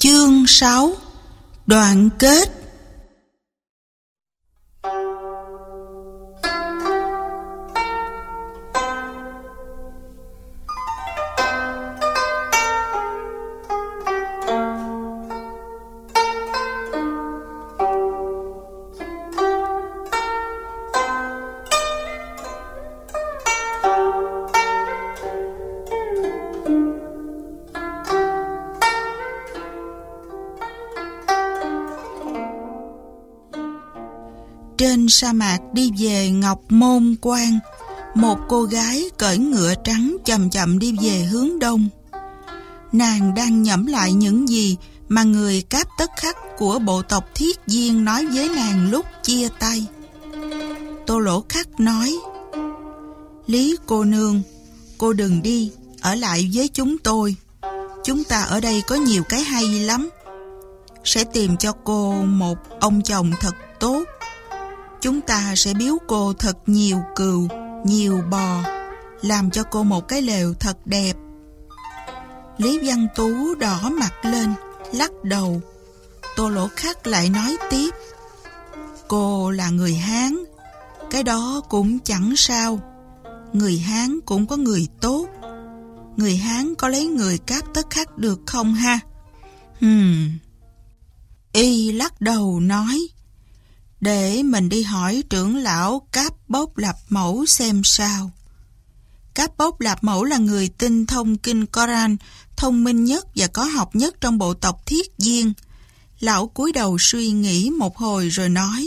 Chương 6. Đoạn kết. Trên sa mạc đi về Ngọc Môn Quan, một cô gái cưỡi ngựa trắng chậm chậm đi về hướng đông. Nàng đang nhẩm lại những gì mà người Cáp Tất Khắc của bộ tộc Thiết Diên nói với nàng lúc chia tay. Tô Lỗ Khắc nói: Lý cô nương, cô đừng đi, ở lại với chúng tôi. Chúng ta ở đây có nhiều cái hay lắm. Sẽ tìm cho cô một ông chồng thật tốt. Chúng ta sẽ biếu cô thật nhiều cừu, nhiều bò, làm cho cô một cái lều thật đẹp. Lý Văn Tú đỏ mặt lên, lắc đầu. Tô Lỗ Khắc lại nói tiếp: Cô là người Hán, cái đó cũng chẳng sao. Người Hán cũng có người tốt. Người Hán có lấy người Cáp Tất Khắc được không ha? Y lắc đầu nói: Để mình đi hỏi trưởng lão Cáp Bốc Lạp Mẫu xem sao. Cáp Bốc Lạp Mẫu là người tinh thông kinh Koran, thông minh nhất và có học nhất trong bộ tộc Thiết Diên. Lão cúi đầu suy nghĩ một hồi rồi nói: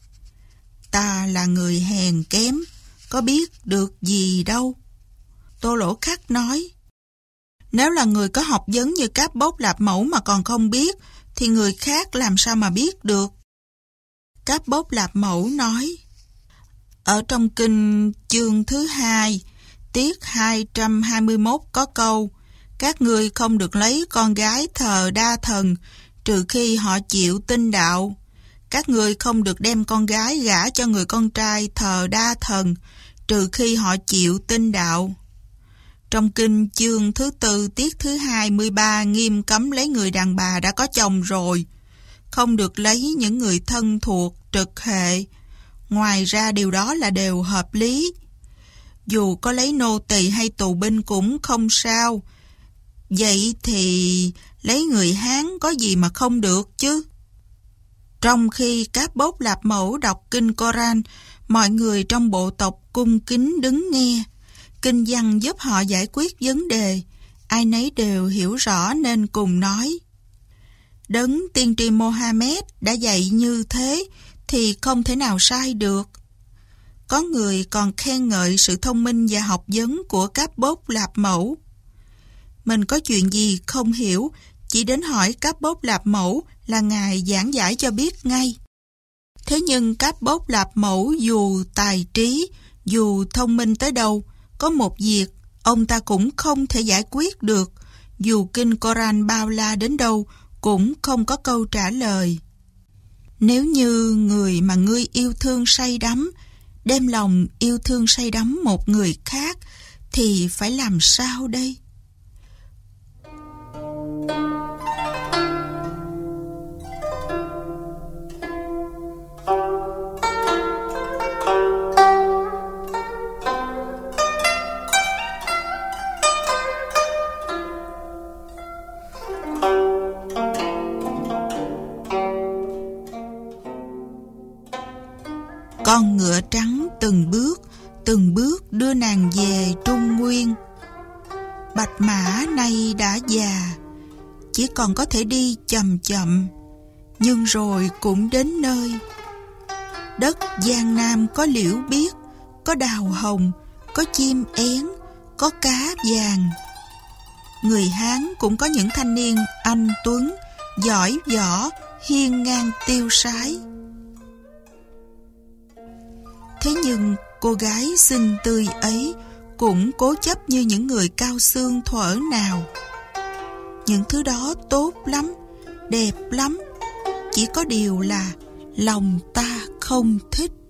Ta là người hèn kém, có biết được gì đâu. Tô Lỗ Khắc nói: Nếu là người có học vấn như Cáp Bốc Lạp Mẫu mà còn không biết, thì người khác làm sao mà biết được? Cáp Bốc Lạp Mẫu nói: Ở trong kinh chương thứ 2, tiết 221 có câu: Các ngươi không được lấy con gái thờ đa thần, trừ khi họ chịu tin đạo. Các ngươi không được đem con gái gả cho người con trai thờ đa thần, trừ khi họ chịu tin đạo. Trong kinh chương thứ 4, tiết thứ 23 nghiêm cấm lấy người đàn bà đã có chồng rồi. Không được lấy những người thân thuộc, trực hệ. Ngoài ra điều đó là đều hợp lý. Dù có lấy nô tỳ hay tù binh cũng không sao. Vậy thì lấy người Hán có gì mà không được chứ? Trong khi Cáp Bốc Lạp Mẫu đọc kinh Koran, mọi người trong bộ tộc cung kính đứng nghe. Kinh văn giúp họ giải quyết vấn đề. Ai nấy đều hiểu rõ nên cùng nói: Đấng tiên tri Mohammed đã dạy như thế thì không thể nào sai được. Có người còn khen ngợi sự thông minh và học vấn của Cáp Bốc Lạp Mẫu. Mình có chuyện gì không hiểu, chỉ đến hỏi Cáp Bốc Lạp Mẫu là ngài giảng giải cho biết ngay. Thế nhưng Cáp Bốc Lạp Mẫu dù tài trí, dù thông minh tới đâu, có một việc ông ta cũng không thể giải quyết được, dù kinh Koran bao la đến đâu cũng không có câu trả lời. Nếu như người mà ngươi yêu thương say đắm, đem lòng yêu thương say đắm một người khác, thì phải làm sao đây? Con ngựa trắng từng bước đưa nàng về Trung Nguyên. Bạch mã nay đã già, chỉ còn có thể đi chậm chậm, nhưng rồi cũng đến nơi. Đất Giang Nam có liễu biếc, có đào hồng, có chim én, có cá vàng. Người Hán cũng có những thanh niên anh tuấn, giỏi võ, hiên ngang tiêu sái. Thế nhưng cô gái xinh tươi ấy cũng cố chấp như những người cao xương thuở nào. Những thứ đó tốt lắm, đẹp lắm, chỉ có điều là lòng ta không thích.